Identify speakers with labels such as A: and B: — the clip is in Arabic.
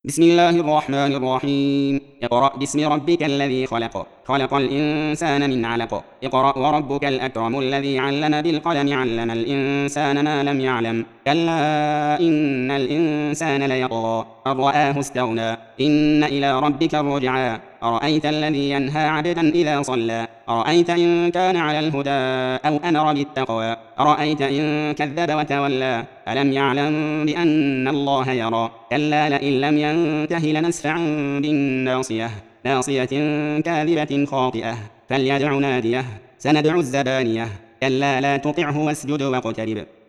A: بسم الله الرحمن الرحيم. اقرأ باسم ربك الذي خلق، خلق الإنسان من علق. اقرأ وربك الأكرم الذي علم بالقلم، علم الإنسان ما لم يعلم. كلا إن الإنسان ليطغى أن رآه استغنى. إن إلى ربك الرجعى. أرأيت الذي ينهى عبدا إذا صلى. أرأيت إن كان على الهدى أو أمر بالتقوى. أرأيت إن كذب وتولى. ألم يعلم بأن الله يرى. كلا لئن لم ينته لنسفعا بالناصية، ناصية كاذبة خاطئة، فليدع ناديه. سندع الزبانية. كلا لا تطعه واسجد واقترب.